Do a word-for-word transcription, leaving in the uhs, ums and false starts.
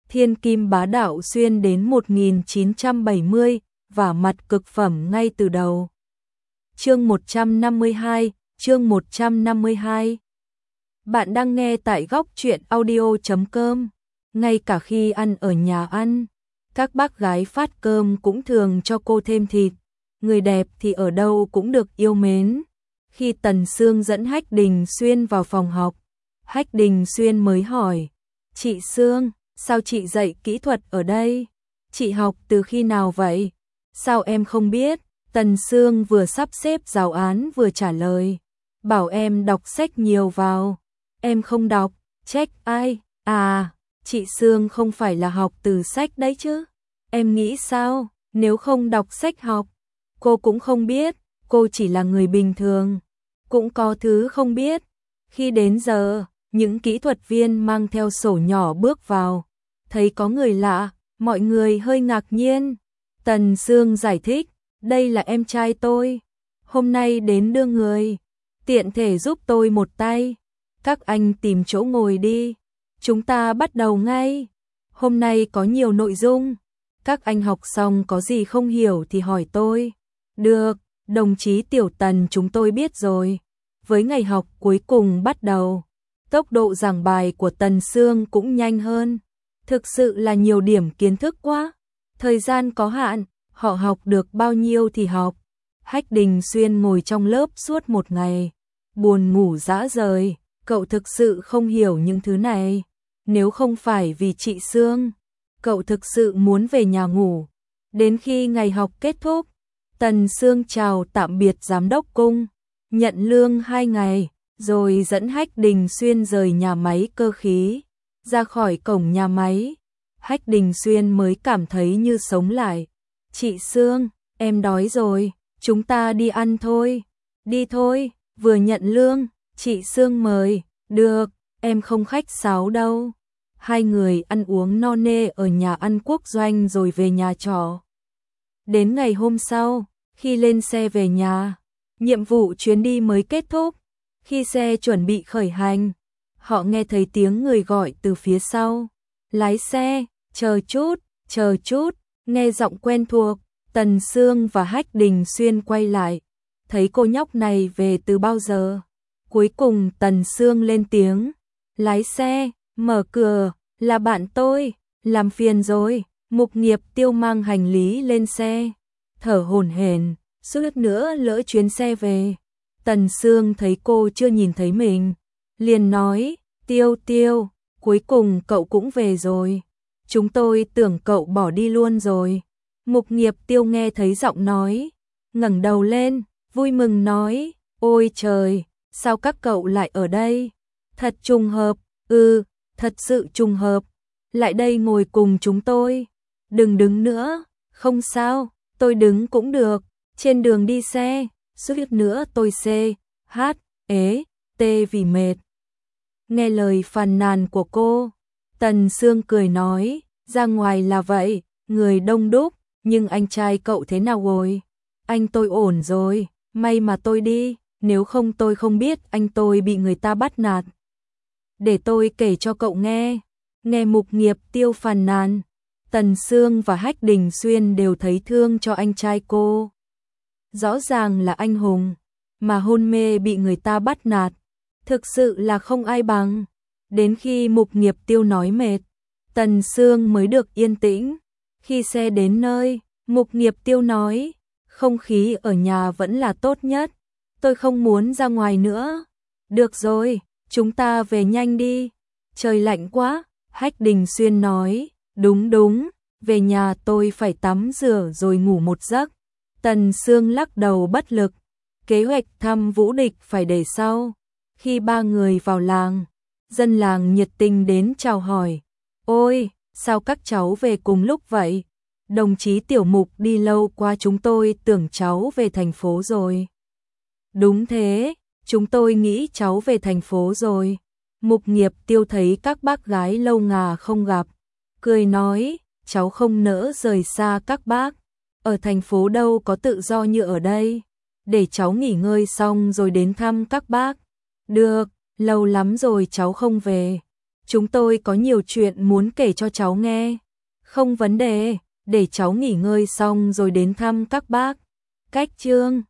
Thiên kim bá đạo xuyên đến một nghìn chín trăm bảy mươi, và mặt cực phẩm ngay từ đầu. Chương một trăm năm mươi hai, chương một trăm năm mươi hai. Bạn đang nghe tại góc truyện audio chấm com. Ngay cả khi ăn ở nhà ăn, các bác gái phát cơm cũng thường cho cô thêm thịt. Người đẹp thì ở đâu cũng được yêu mến. Khi Tần Sương dẫn Hách Đình Xuyên vào phòng học, Hách Đình Xuyên mới hỏi: "Chị Sương, sao chị dạy kỹ thuật ở đây? Chị học từ khi nào vậy? Sao em không biết?" Tần Sương vừa sắp xếp giáo án vừa trả lời: "Bảo em đọc sách nhiều vào. Em không đọc, trách ai? À, chị Sương không phải là học từ sách đấy chứ? Em nghĩ sao, nếu không đọc sách học?" Cô cũng không biết, cô chỉ là người bình thường, cũng có thứ không biết. Khi đến giờ, những kỹ thuật viên mang theo sổ nhỏ bước vào, thấy có người lạ, mọi người hơi ngạc nhiên. Tần Sương giải thích: "Đây là em trai tôi, hôm nay đến đưa người, tiện thể giúp tôi một tay. Các anh tìm chỗ ngồi đi, chúng ta bắt đầu ngay. Hôm nay có nhiều nội dung, các anh học xong có gì không hiểu thì hỏi tôi." "Được, đồng chí Tiểu Tần, chúng tôi biết rồi." Với ngày học cuối cùng bắt đầu, tốc độ giảng bài của Tần Sương cũng nhanh hơn. Thực sự là nhiều điểm kiến thức quá, thời gian có hạn, họ học được bao nhiêu thì học. Hách Đình Xuyên ngồi trong lớp suốt một ngày, buồn ngủ rã rời. Cậu thực sự không hiểu những thứ này. Nếu không phải vì chị Sương, cậu thực sự muốn về nhà ngủ. Đến khi ngày học kết thúc, Tần Sương chào tạm biệt giám đốc cung, nhận lương hai ngày, rồi dẫn Hách Đình Xuyên rời nhà máy cơ khí. Ra khỏi cổng nhà máy, Hách Đình Xuyên mới cảm thấy như sống lại. "Chị Sương, em đói rồi, chúng ta đi ăn thôi." "Đi thôi." Vừa nhận lương, chị Sương mời: "Được, em không khách sáo đâu." Hai người ăn uống no nê ở nhà ăn quốc doanh rồi về nhà trọ. Đến ngày hôm sau, khi lên xe về nhà, nhiệm vụ chuyến đi mới kết thúc. Khi xe chuẩn bị khởi hành, họ nghe thấy tiếng người gọi từ phía sau: "Lái xe, chờ chút, chờ chút." Nghe giọng quen thuộc, Tần Sương và Hách Đình Xuyên quay lại, thấy cô nhóc này về từ bao giờ. Cuối cùng Tần Sương lên tiếng: "Lái xe, mở cửa, là bạn tôi, làm phiền rồi." Mục Nghiệp Tiêu mang hành lý lên xe, thở hổn hển, suýt nữa lỡ chuyến xe về. Tần Sương thấy cô chưa nhìn thấy mình, liền nói: "Tiêu Tiêu, cuối cùng cậu cũng về rồi. Chúng tôi tưởng cậu bỏ đi luôn rồi." Mục Nghiệp Tiêu nghe thấy giọng nói, ngẩng đầu lên, vui mừng nói: "Ôi trời, sao các cậu lại ở đây? Thật trùng hợp." "Ừ, thật sự trùng hợp. Lại đây ngồi cùng chúng tôi." "Đừng đứng nữa." "Không sao, tôi đứng cũng được. Trên đường đi xe, suýt nữa tôi xê, hát, ế, tê vì mệt." Nghe lời phàn nàn của cô, Tần Sương cười nói: "Ra ngoài là vậy, người đông đúc, nhưng anh trai cậu thế nào rồi?" "Anh tôi ổn rồi, may mà tôi đi, nếu không tôi không biết anh tôi bị người ta bắt nạt. Để tôi kể cho cậu nghe." Nghe Mục Nghiệp Tiêu phàn nàn, Tần Sương và Hách Đình Xuyên đều thấy thương cho anh trai cô. Rõ ràng là anh hùng, mà hôn mê bị người ta bắt nạt, thực sự là không ai bằng. Đến khi Mục Nghiệp Tiêu nói mệt, Tần Sương mới được yên tĩnh. Khi xe đến nơi, Mục Nghiệp Tiêu nói: "Không khí ở nhà vẫn là tốt nhất, tôi không muốn ra ngoài nữa." "Được rồi, chúng ta về nhanh đi, trời lạnh quá." Hách Đình Xuyên nói: "Đúng đúng, về nhà tôi phải tắm rửa rồi ngủ một giấc." Tần Sương lắc đầu bất lực, kế hoạch thăm Vũ Địch phải để sau. Khi ba người vào làng, dân làng nhiệt tình đến chào hỏi: "Ôi, sao các cháu về cùng lúc vậy? Đồng chí Tiểu Mục đi lâu quá, chúng tôi tưởng cháu về thành phố rồi." "Đúng thế, chúng tôi nghĩ cháu về thành phố rồi." Mục Nghiệp Tiêu thấy các bác gái lâu ngà không gặp, cười nói: "Cháu không nỡ rời xa các bác. Ở thành phố đâu có tự do như ở đây. Để cháu nghỉ ngơi xong rồi đến thăm các bác." "Được, lâu lắm rồi cháu không về. chúng tôi có nhiều chuyện muốn kể cho cháu nghe. Không vấn đề, để cháu nghỉ ngơi xong rồi đến thăm các bác. Cách chương